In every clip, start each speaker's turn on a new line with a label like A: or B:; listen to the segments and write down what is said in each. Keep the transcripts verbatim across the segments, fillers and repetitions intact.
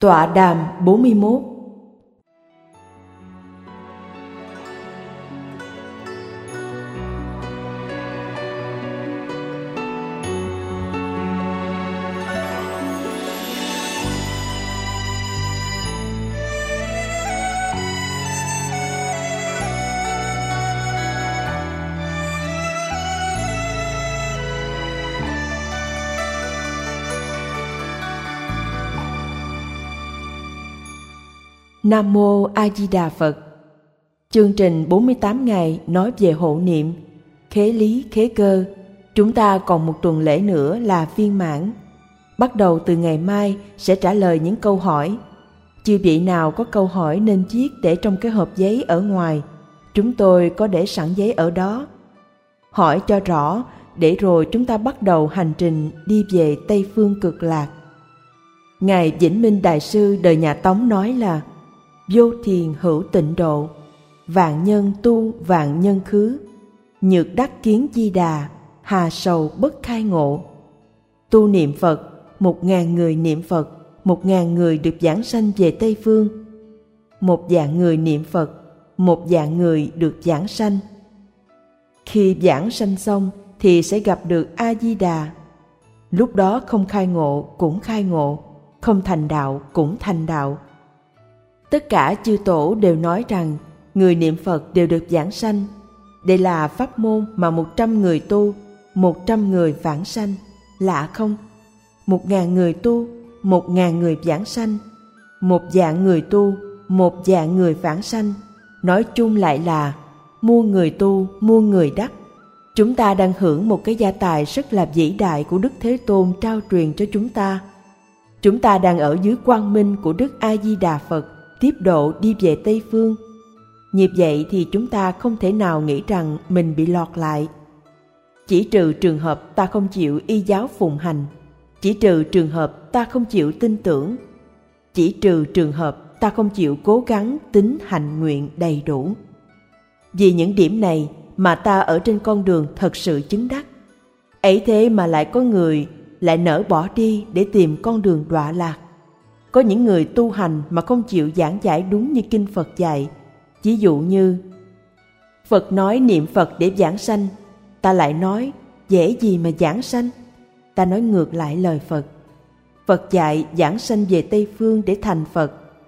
A: Tọa đàm bốn mươi mốt. Nam Mô A Di Đà Phật. Chương trình bốn mươi tám ngày nói về hộ niệm, khế lý khế cơ. Chúng ta còn một tuần lễ nữa là viên mãn. Bắt đầu từ ngày mai sẽ trả lời những câu hỏi. Chư vị nào có câu hỏi nên viết để trong cái hộp giấy ở ngoài. Chúng tôi có để sẵn giấy ở đó. Hỏi cho rõ để rồi chúng ta bắt đầu hành trình đi về Tây Phương Cực Lạc. Ngài Vĩnh Minh Đại Sư đời nhà Tống nói là: vô thiền hữu tịnh độ, vạn nhân tu vạn nhân khứ, nhược đắc kiến Di Đà, hà sầu bất khai ngộ. Tu niệm Phật, một ngàn người niệm Phật, một ngàn người được giảng sanh về Tây Phương. Một vạn người niệm Phật, một vạn người được giảng sanh. Khi giảng sanh xong thì sẽ gặp được A Di Đà. Lúc đó không khai ngộ cũng khai ngộ, không thành đạo cũng thành đạo. Tất cả chư tổ đều nói rằng người niệm Phật đều được giảng sanh. Đây là pháp môn mà một trăm người tu, một trăm người vãng sanh. Lạ không? Một ngàn người tu, một ngàn người vãng sanh. Một vạn người tu, một vạn người vãng sanh. Nói chung lại là muôn người tu, muôn người đắc. Chúng ta đang hưởng một cái gia tài rất là vĩ đại của Đức Thế Tôn trao truyền cho chúng ta. Chúng ta đang ở dưới quang minh của Đức A Di Đà Phật, tiếp độ đi về Tây Phương. Như vậy thì chúng ta không thể nào nghĩ rằng mình bị lọt lại. Chỉ trừ trường hợp ta không chịu y giáo phụng hành, chỉ trừ trường hợp ta không chịu tin tưởng, chỉ trừ trường hợp ta không chịu cố gắng tín hạnh nguyện đầy đủ. Vì những điểm này mà ta ở trên con đường thật sự chứng đắc. Ấy thế mà lại có người lại nỡ bỏ đi để tìm con đường đọa lạc. Có những người tu hành mà không chịu giảng giải đúng như kinh Phật dạy. Ví dụ như Phật nói niệm Phật để giảng sanh, ta lại nói dễ gì mà giảng sanh. Ta nói ngược lại lời Phật. Phật dạy giảng sanh về Tây Phương để thành Phật.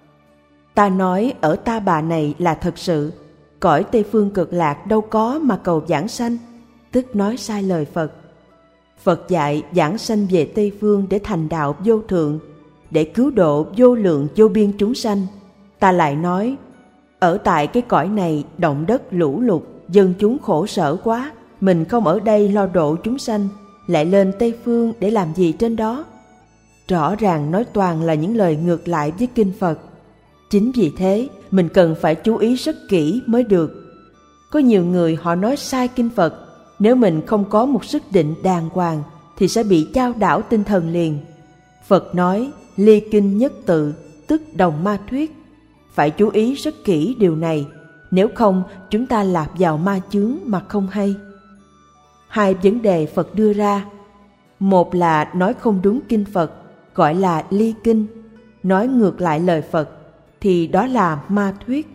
A: Ta nói ở Ta Bà này là thật sự, cõi Tây Phương Cực Lạc đâu có mà cầu giảng sanh, tức nói sai lời Phật. Phật dạy giảng sanh về Tây Phương để thành đạo vô thượng, để cứu độ vô lượng vô biên chúng sanh. Ta lại nói ở tại cái cõi này động đất lũ lụt, dân chúng khổ sở quá, mình không ở đây lo độ chúng sanh, lại lên Tây Phương để làm gì trên đó. Rõ ràng nói toàn là những lời ngược lại với kinh Phật. Chính vì thế mình cần phải chú ý rất kỹ mới được. Có nhiều người họ nói sai kinh Phật. Nếu mình không có một sức định đàng hoàng thì sẽ bị chao đảo tinh thần liền. Phật nói ly kinh nhất tự, tức đồng ma thuyết. Phải chú ý rất kỹ điều này, nếu không chúng ta lạc vào ma chướng mà không hay. Hai vấn đề Phật đưa ra. Một là nói không đúng kinh Phật, gọi là ly kinh. Nói ngược lại lời Phật thì đó là ma thuyết.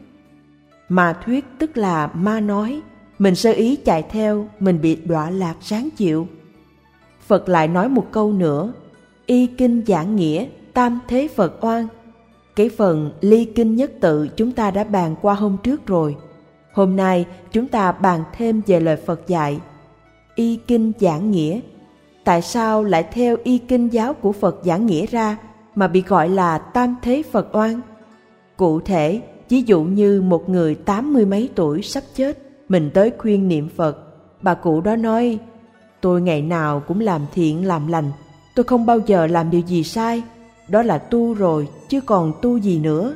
A: Ma thuyết tức là ma nói, mình sơ ý chạy theo, mình bị đọa lạc ráng chịu. Phật lại nói một câu nữa, y kinh giảng nghĩa, tam thế Phật oan. Cái phần ly kinh nhất tự chúng ta đã bàn qua hôm trước rồi. Hôm nay chúng ta bàn thêm về lời Phật dạy. Y kinh giảng nghĩa. Tại sao lại theo y kinh giáo của Phật giảng nghĩa ra mà bị gọi là tam thế Phật oan? Cụ thể, ví dụ như một người tám mươi mấy tuổi sắp chết, mình tới khuyên niệm Phật. Bà cụ đó nói, tôi ngày nào cũng làm thiện làm lành, tôi không bao giờ làm điều gì sai. Đó là tu rồi, chứ còn tu gì nữa.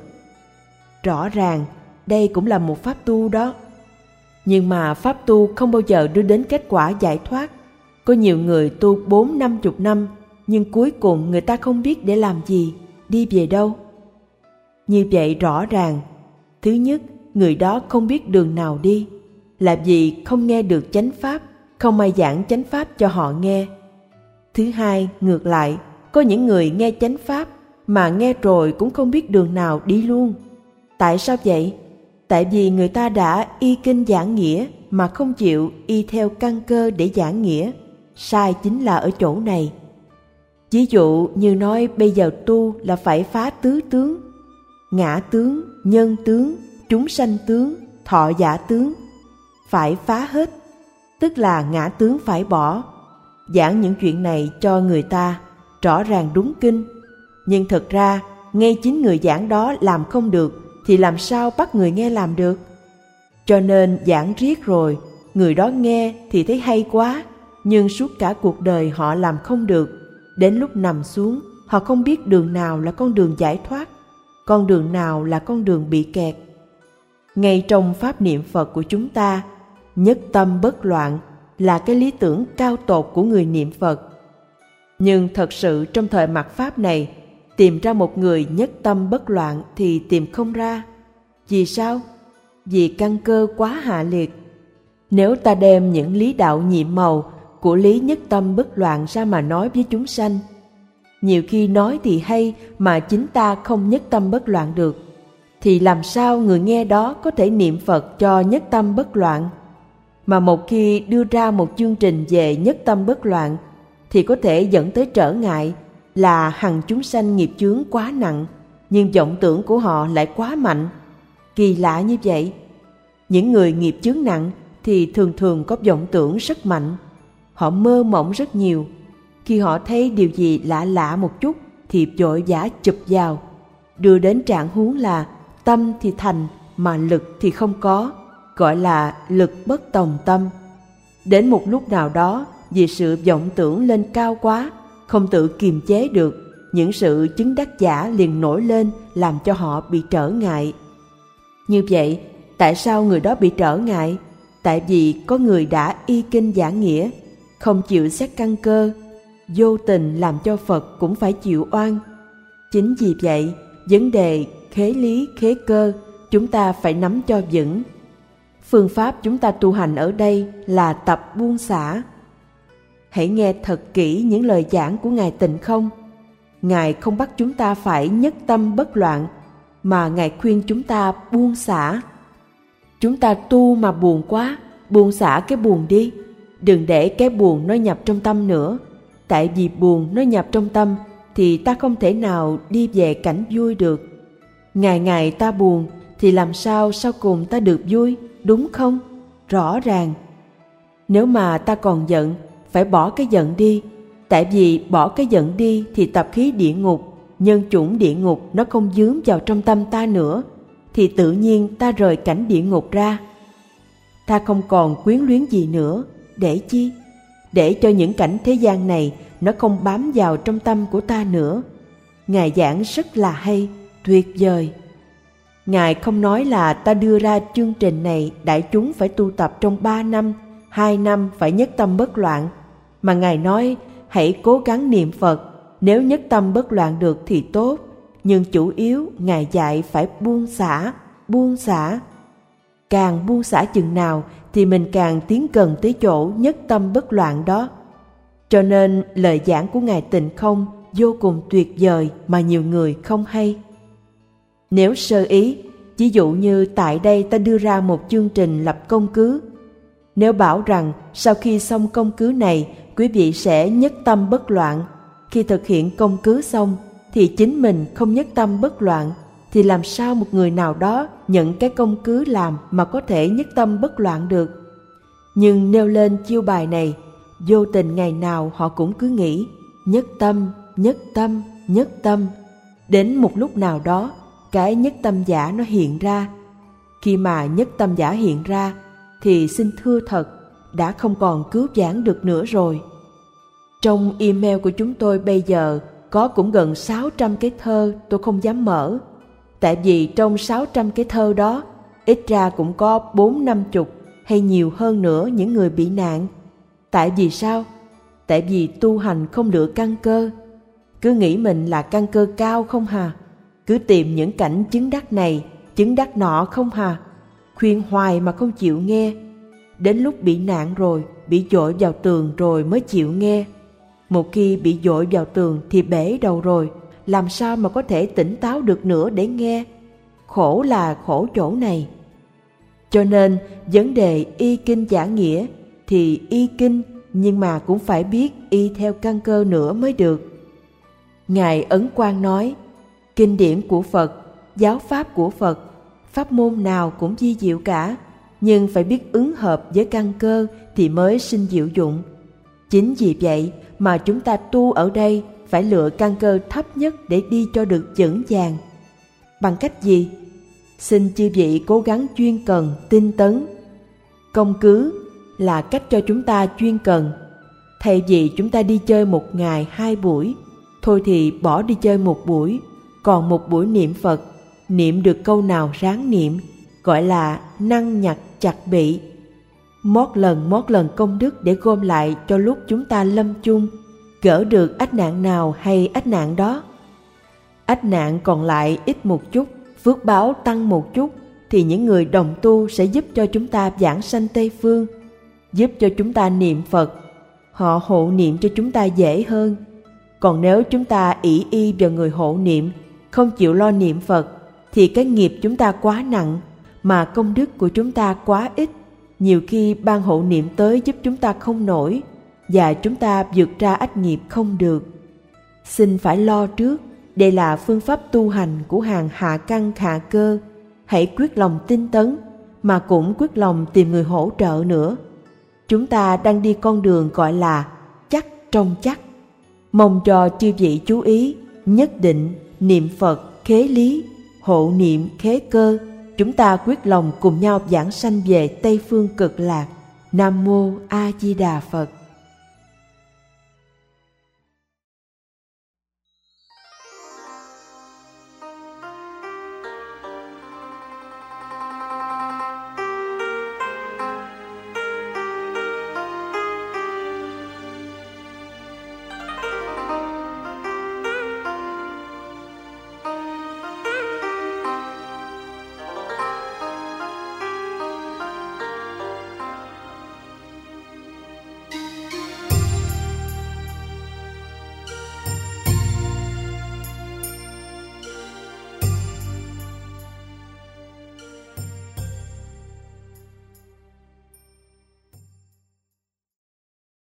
A: Rõ ràng, đây cũng là một pháp tu đó. Nhưng mà pháp tu không bao giờ đưa đến kết quả giải thoát. Có nhiều người tu bốn năm chục năm, nhưng cuối cùng người ta không biết để làm gì, đi về đâu. Như vậy rõ ràng, thứ nhất, người đó không biết đường nào đi, là vì không nghe được chánh pháp, không ai giảng chánh pháp cho họ nghe. Thứ hai, ngược lại, có những người nghe chánh pháp mà nghe rồi cũng không biết đường nào đi luôn. Tại sao vậy? Tại vì người ta đã y kinh giảng nghĩa mà không chịu y theo căn cơ để giảng nghĩa. Sai chính là ở chỗ này. Ví dụ như nói bây giờ tu là phải phá tứ tướng: ngã tướng, nhân tướng, chúng sanh tướng, thọ giả tướng. Phải phá hết, tức là ngã tướng phải bỏ. Giảng những chuyện này cho người ta rõ ràng đúng kinh, nhưng thực ra ngay chính người giảng đó làm không được thì làm sao bắt người nghe làm được? Cho nên giảng riết rồi, người đó nghe thì thấy hay quá, nhưng suốt cả cuộc đời họ làm không được. Đến lúc nằm xuống, họ không biết đường nào là con đường giải thoát, con đường nào là con đường bị kẹt. Ngay trong pháp niệm Phật của chúng ta, nhất tâm bất loạn là cái lý tưởng cao tột của người niệm Phật. Nhưng thật sự trong thời mạt Pháp này, tìm ra một người nhất tâm bất loạn thì tìm không ra. Vì sao? Vì căn cơ quá hạ liệt. Nếu ta đem những lý đạo nhiệm màu của lý nhất tâm bất loạn ra mà nói với chúng sanh, nhiều khi nói thì hay mà chính ta không nhất tâm bất loạn được, thì làm sao người nghe đó có thể niệm Phật cho nhất tâm bất loạn? Mà một khi đưa ra một chương trình về nhất tâm bất loạn thì có thể dẫn tới trở ngại là hằng chúng sanh nghiệp chướng quá nặng, nhưng vọng tưởng của họ lại quá mạnh. Kỳ lạ như vậy. Những người nghiệp chướng nặng thì thường thường có vọng tưởng rất mạnh. Họ mơ mộng rất nhiều. Khi họ thấy điều gì lạ lạ một chút thì vội vã chụp vào, đưa đến trạng huống là tâm thì thành mà lực thì không có, gọi là lực bất tòng tâm. Đến một lúc nào đó, vì sự vọng tưởng lên cao quá, không tự kiềm chế được, những sự chứng đắc giả liền nổi lên làm cho họ bị trở ngại. Như vậy, tại sao người đó bị trở ngại? Tại vì có người đã y kinh giảng nghĩa, không chịu xét căn cơ, vô tình làm cho Phật cũng phải chịu oan. Chính vì vậy, vấn đề khế lý khế cơ chúng ta phải nắm cho vững. Phương pháp chúng ta tu hành ở đây là tập buông xả. Hãy nghe thật kỹ những lời giảng của Ngài Tịnh Không. Ngài không bắt chúng ta phải nhất tâm bất loạn, mà Ngài khuyên chúng ta buông xả. Chúng ta tu mà buồn quá, buông xả cái buồn đi. Đừng để cái buồn nó nhập trong tâm nữa. Tại vì buồn nó nhập trong tâm thì ta không thể nào đi về cảnh vui được. Ngày ngày ta buồn thì làm sao sau cùng ta được vui, đúng không? Rõ ràng. Nếu mà ta còn giận, phải bỏ cái giận đi. Tại vì bỏ cái giận đi thì tập khí địa ngục, nhân chủng địa ngục nó không dướng vào trong tâm ta nữa, thì tự nhiên ta rời cảnh địa ngục ra. Ta không còn quyến luyến gì nữa. Để chi? Để cho những cảnh thế gian này nó không bám vào trong tâm của ta nữa. Ngài giảng rất là hay, tuyệt vời. Ngài không nói là ta đưa ra chương trình này đại chúng phải tu tập trong ba năm, hai năm phải nhất tâm bất loạn, mà Ngài nói hãy cố gắng niệm Phật, nếu nhất tâm bất loạn được thì tốt, nhưng chủ yếu Ngài dạy phải buông xả, buông xả. Càng buông xả chừng nào thì mình càng tiến gần tới chỗ nhất tâm bất loạn đó. Cho nên lời giảng của Ngài Tịnh Không vô cùng tuyệt vời mà nhiều người không hay. Nếu sơ ý, ví dụ như tại đây ta đưa ra một chương trình lập công cứ. Nếu bảo rằng sau khi xong công cứ này, quý vị sẽ nhất tâm bất loạn, khi thực hiện công cứ xong thì chính mình không nhất tâm bất loạn, thì làm sao một người nào đó nhận cái công cứ làm mà có thể nhất tâm bất loạn được? Nhưng nêu lên chiêu bài này, vô tình ngày nào họ cũng cứ nghĩ nhất tâm, nhất tâm, nhất tâm. Đến một lúc nào đó, cái nhất tâm giả nó hiện ra. Khi mà nhất tâm giả hiện ra, thì xin thưa thật, đã không còn cứu vãn được nữa rồi. Trong email của chúng tôi bây giờ có cũng gần sáu trăm cái thơ tôi không dám mở. Tại vì trong sáu trăm cái thơ đó, ít ra cũng có bốn năm chục hay nhiều hơn nữa những người bị nạn. Tại vì sao? Tại vì tu hành không lựa căn cơ. Cứ nghĩ mình là căn cơ cao không hà. Cứ tìm những cảnh chứng đắc này, chứng đắc nọ không hà. Khuyên hoài mà không chịu nghe. Đến lúc bị nạn rồi, bị dội vào tường rồi mới chịu nghe. Một khi bị dội vào tường thì bể đầu rồi, làm sao mà có thể tỉnh táo được nữa để nghe. Khổ là khổ chỗ này. Cho nên vấn đề y kinh giả nghĩa thì y kinh, nhưng mà cũng phải biết y theo căn cơ nữa mới được. Ngài Ấn Quang nói, kinh điển của Phật, giáo pháp của Phật, pháp môn nào cũng vi diệu cả, nhưng phải biết ứng hợp với căn cơ thì mới sinh diệu dụng. Chính vì vậy mà chúng ta tu ở đây phải lựa căn cơ thấp nhất để đi cho được vững vàng. Bằng cách gì? Xin chư vị cố gắng chuyên cần, tinh tấn. Công cứ là cách cho chúng ta chuyên cần. Thay vì chúng ta đi chơi một ngày hai buổi, thôi thì bỏ đi chơi một buổi, còn một buổi niệm Phật, niệm được câu nào ráng niệm, gọi là năng nhặt chặt bị. Mót lần mót lần công đức để gom lại cho lúc chúng ta lâm chung, gỡ được ách nạn nào hay ách nạn đó. Ách nạn còn lại ít một chút, phước báo tăng một chút, thì những người đồng tu sẽ giúp cho chúng ta vãng sanh Tây Phương, giúp cho chúng ta niệm Phật. Họ hộ niệm cho chúng ta dễ hơn. Còn nếu chúng ta ỷ y vào người hộ niệm, không chịu lo niệm Phật, thì cái nghiệp chúng ta quá nặng, mà công đức của chúng ta quá ít. Nhiều khi ban hộ niệm tới giúp chúng ta không nổi, và chúng ta vượt ra ách nghiệp không được. Xin phải lo trước, đây là phương pháp tu hành của hàng hạ căn hạ cơ. Hãy quyết lòng tinh tấn, mà cũng quyết lòng tìm người hỗ trợ nữa. Chúng ta đang đi con đường gọi là chắc trong chắc. Mong cho chư vị chú ý, nhất định niệm Phật khế lý, hộ niệm khế cơ. Chúng ta quyết lòng cùng nhau vãng sanh về Tây Phương Cực Lạc. Nam Mô A Di Đà Phật.